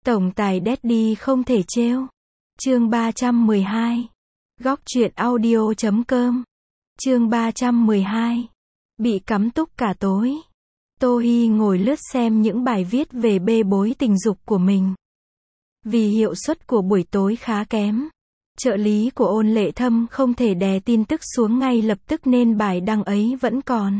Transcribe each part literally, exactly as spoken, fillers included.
Tổng tài Daddy không thể trêu. Chương ba trăm mười hai. Góc truyện audio chấm com. Chương ba trăm mười hai. Bị cắm túc cả tối. Tô Hi ngồi lướt xem những bài viết về bê bối tình dục của mình. Vì hiệu suất của buổi tối khá kém, trợ lý của Ôn Lệ Thâm không thể đè tin tức xuống ngay lập tức nên bài đăng ấy vẫn còn.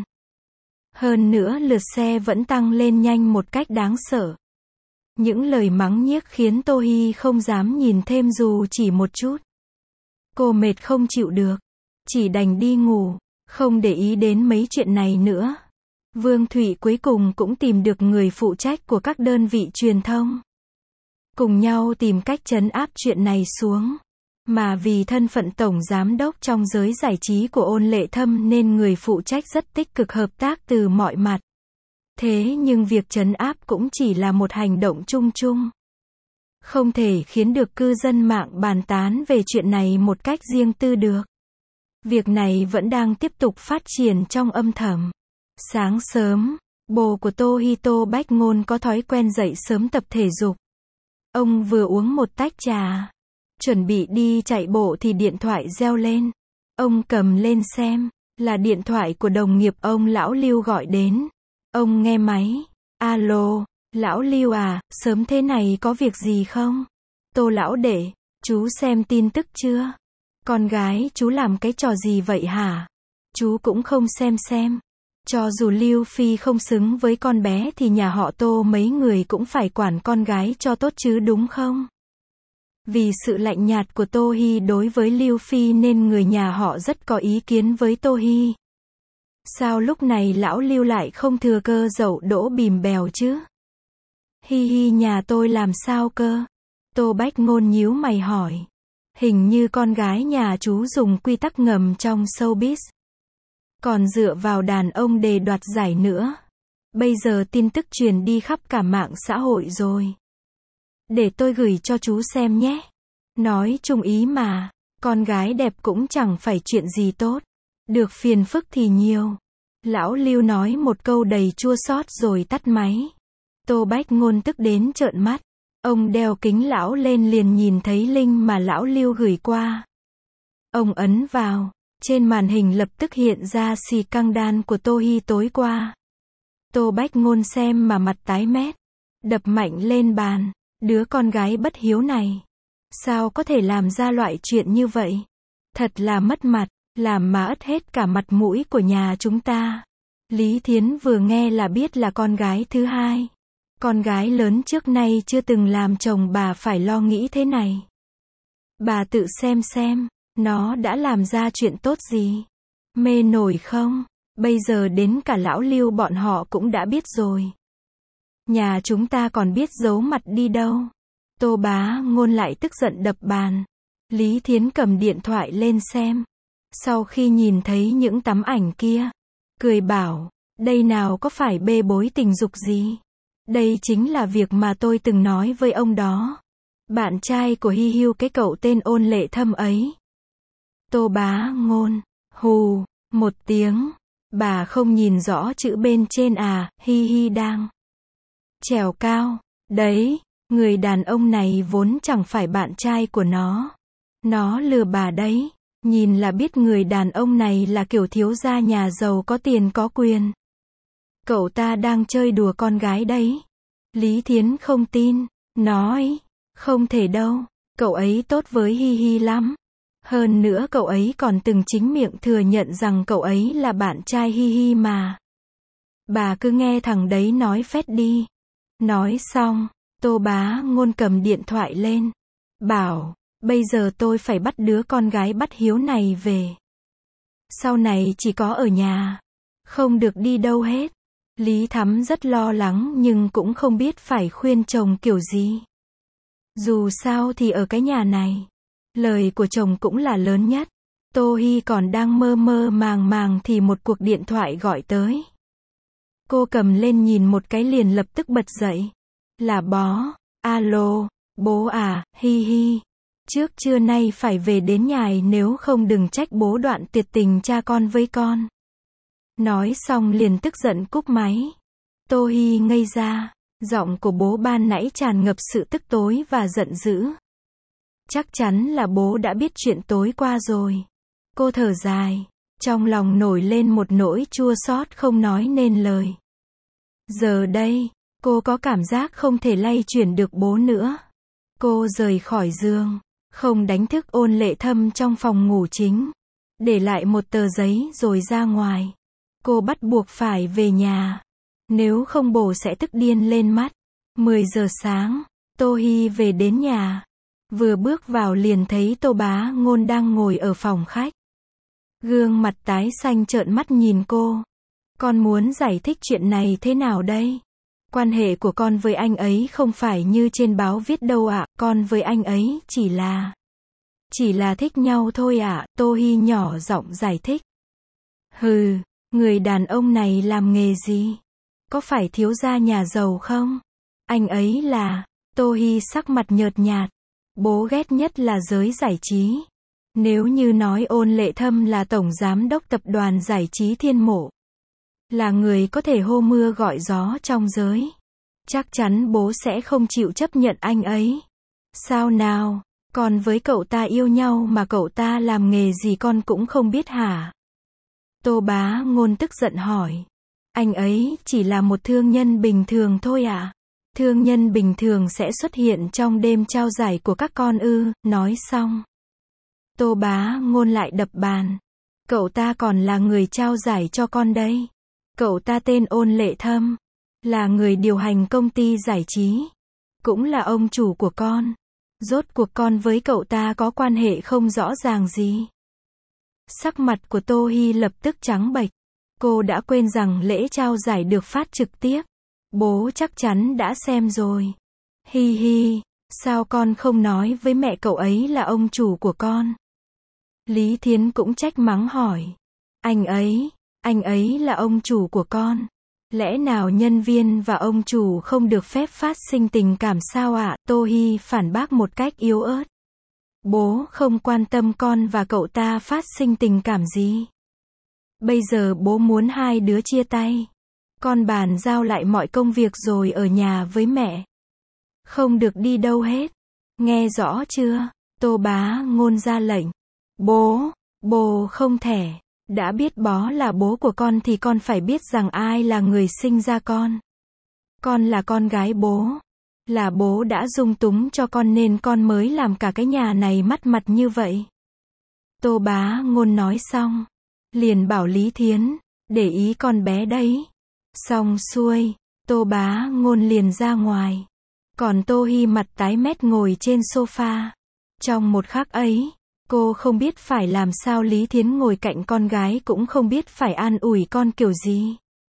Hơn nữa lượt share vẫn tăng lên nhanh một cách đáng sợ. Những lời mắng nhiếc khiến Tô Hi không dám nhìn thêm dù chỉ một chút. Cô mệt không chịu được, chỉ đành đi ngủ, không để ý đến mấy chuyện này nữa. Vương Thụy cuối cùng cũng tìm được người phụ trách của các đơn vị truyền thông. Cùng nhau tìm cách trấn áp chuyện này xuống. Mà vì thân phận tổng giám đốc trong giới giải trí của Ôn Lệ Thâm nên người phụ trách rất tích cực hợp tác từ mọi mặt. Thế nhưng việc trấn áp cũng chỉ là một hành động chung chung. Không thể khiến được cư dân mạng bàn tán về chuyện này một cách riêng tư được. Việc này vẫn đang tiếp tục phát triển trong âm thầm. Sáng sớm, bố của Tô Hi Tô Bách Ngôn có thói quen dậy sớm tập thể dục. Ông vừa uống một tách trà, chuẩn bị đi chạy bộ thì điện thoại reo lên. Ông cầm lên xem, là điện thoại của đồng nghiệp ông Lão Lưu gọi đến. Ông nghe máy. Alo, Lão Lưu à, sớm thế này có việc gì không? Tô lão đệ, chú xem tin tức chưa? Con gái chú làm cái trò gì vậy hả? Chú cũng không xem xem. Cho dù Lưu Phi không xứng với con bé thì nhà họ Tô mấy người cũng phải quản con gái cho tốt chứ đúng không? Vì sự lạnh nhạt của Tô Hi đối với Lưu Phi nên người nhà họ rất có ý kiến với Tô Hi. Sao lúc này lão Lưu lại không thừa cơ dậu đỗ bìm bèo chứ? Hi hi, nhà tôi làm sao cơ? Tô Bách Ngôn nhíu mày hỏi. Hình như con gái nhà chú dùng quy tắc ngầm trong showbiz. Còn dựa vào đàn ông để đoạt giải nữa. Bây giờ tin tức truyền đi khắp cả mạng xã hội rồi. Để tôi gửi cho chú xem nhé. Nói chung ý mà, con gái đẹp cũng chẳng phải chuyện gì tốt. Được phiền phức thì nhiều. Lão Lưu nói một câu đầy chua xót rồi tắt máy. Tô Bách Ngôn tức đến trợn mắt. Ông đeo kính lão lên liền nhìn thấy link mà lão Lưu gửi qua. Ông ấn vào. Trên màn hình lập tức hiện ra xì căng đan của Tô Hi tối qua. Tô Bách Ngôn xem mà mặt tái mét. Đập mạnh lên bàn. Đứa con gái bất hiếu này. Sao có thể làm ra loại chuyện như vậy? Thật là mất mặt. Làm mà ất hết cả mặt mũi của nhà chúng ta. Lý Thiến vừa nghe là biết là con gái thứ hai. Con gái lớn trước nay chưa từng làm chồng bà phải lo nghĩ thế này. Bà tự xem xem, nó đã làm ra chuyện tốt gì? Mê nổi không? Bây giờ đến cả lão Lưu bọn họ cũng đã biết rồi. Nhà chúng ta còn biết giấu mặt đi đâu. Tô Bá Ngôn lại tức giận đập bàn. Lý Thiến cầm điện thoại lên xem. Sau khi nhìn thấy những tấm ảnh kia, cười bảo, đây nào có phải bê bối tình dục gì. Đây chính là việc mà tôi từng nói với ông đó. Bạn trai của Hi Hiu cái cậu tên Ôn Lệ Thâm ấy. Tô Bá Ngôn, hù, một tiếng. Bà không nhìn rõ chữ bên trên à, Hi Hi đang trèo cao. Đấy, người đàn ông này vốn chẳng phải bạn trai của nó. Nó lừa bà đấy. Nhìn là biết người đàn ông này là kiểu thiếu gia nhà giàu có tiền có quyền. Cậu ta đang chơi đùa con gái đấy. Lý Thiến không tin, nói, không thể đâu, cậu ấy tốt với Hi Hi lắm. Hơn nữa cậu ấy còn từng chính miệng thừa nhận rằng cậu ấy là bạn trai Hi Hi mà. Bà cứ nghe thằng đấy nói phét đi. Nói xong, Tô Bá Ngôn cầm điện thoại lên. Bảo, bây giờ tôi phải bắt đứa con gái bất hiếu này về. Sau này chỉ có ở nhà, không được đi đâu hết. Lý Thắm rất lo lắng nhưng cũng không biết phải khuyên chồng kiểu gì. Dù sao thì ở cái nhà này, lời của chồng cũng là lớn nhất. Tô Hi còn đang mơ mơ màng màng thì một cuộc điện thoại gọi tới. Cô cầm lên nhìn một cái liền lập tức bật dậy. Là bó. Alo, bố à, Hi Hi. Trước trưa nay phải về đến nhà nếu không đừng trách bố đoạn tuyệt tình cha con với con. Nói xong liền tức giận cúp máy. Tô Hi ngây ra. Giọng của bố ban nãy tràn ngập sự tức tối và giận dữ. Chắc chắn là bố đã biết chuyện tối qua rồi. Cô thở dài, trong lòng nổi lên một nỗi chua xót không nói nên lời. Giờ đây, cô có cảm giác không thể lay chuyển được bố nữa. Cô rời khỏi giường, không đánh thức Ôn Lệ Thâm trong phòng ngủ chính. Để lại một tờ giấy rồi ra ngoài. Cô bắt buộc phải về nhà. Nếu không bố sẽ tức điên lên mắt. mười giờ sáng, Tô Hi về đến nhà. Vừa bước vào liền thấy Tô Bá Ngôn đang ngồi ở phòng khách. Gương mặt tái xanh trợn mắt nhìn cô. Con muốn giải thích chuyện này thế nào đây? Quan hệ của con với anh ấy không phải như trên báo viết đâu ạ, con với anh ấy chỉ là... Chỉ là thích nhau thôi ạ, Tô Hi nhỏ giọng giải thích. Hừ, người đàn ông này làm nghề gì? Có phải thiếu gia nhà giàu không? Anh ấy là... Tô Hi sắc mặt nhợt nhạt. Bố ghét nhất là giới giải trí. Nếu như nói Ôn Lệ Thâm là tổng giám đốc tập đoàn giải trí Thiên Mộ, là người có thể hô mưa gọi gió trong giới, chắc chắn bố sẽ không chịu chấp nhận anh ấy. Sao nào, con với cậu ta yêu nhau mà cậu ta làm nghề gì con cũng không biết hả? Tô Bá Ngôn tức giận hỏi. Anh ấy chỉ là một thương nhân bình thường thôi ạ. À? Thương nhân bình thường sẽ xuất hiện trong đêm trao giải của các con ư? Nói xong, Tô Bá Ngôn lại đập bàn. Cậu ta còn là người trao giải cho con đấy. Cậu ta tên Ôn Lệ Thâm, là người điều hành công ty giải trí, cũng là ông chủ của con. Rốt cuộc con với cậu ta có quan hệ không rõ ràng gì? Sắc mặt của Tô Hi lập tức trắng bệch. Cô đã quên rằng lễ trao giải được phát trực tiếp. Bố chắc chắn đã xem rồi. Hi hi, sao con không nói với mẹ cậu ấy là ông chủ của con? Lý Thiến cũng trách mắng hỏi. Anh ấy, anh ấy là ông chủ của con. Lẽ nào nhân viên và ông chủ không được phép phát sinh tình cảm sao ạ? À? Tô Hi phản bác một cách yếu ớt. Bố không quan tâm con và cậu ta phát sinh tình cảm gì. Bây giờ bố muốn hai đứa chia tay. Con bàn giao lại mọi công việc rồi ở nhà với mẹ. Không được đi đâu hết. Nghe rõ chưa? Tô Bá Ngôn ra lệnh. Bố, bố không thể. Đã biết bó là bố của con thì con phải biết rằng ai là người sinh ra con. Con là con gái bố. Là bố đã dung túng cho con nên con mới làm cả cái nhà này mất mặt như vậy. Tô Bá Ngôn nói xong, liền bảo Lý Thiến, để ý con bé đấy. Xong xuôi, Tô Bá Ngôn liền ra ngoài. Còn Tô Hi mặt tái mét ngồi trên sofa. Trong một khắc ấy, cô không biết phải làm sao. Lý Thiến ngồi cạnh con gái cũng không biết phải an ủi con kiểu gì.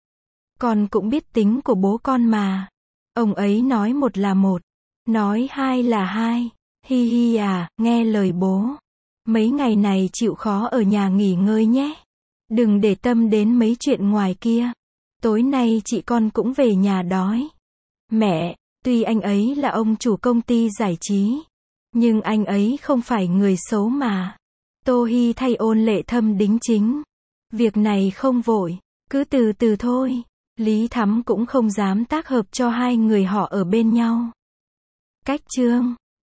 Con cũng biết tính của bố con mà. Ông ấy nói một là một, nói hai là hai. Hi hi à, nghe lời bố. Mấy ngày này chịu khó ở nhà nghỉ ngơi nhé. Đừng để tâm đến mấy chuyện ngoài kia. Tối nay chị con cũng về nhà đói. Mẹ, tuy anh ấy là ông chủ công ty giải trí, nhưng anh ấy không phải người xấu mà. Tô Hi thay Ôn Lệ Thâm đính chính. Việc này không vội, cứ từ từ thôi. Lý Thắm cũng không dám tác hợp cho hai người họ ở bên nhau. Cách chương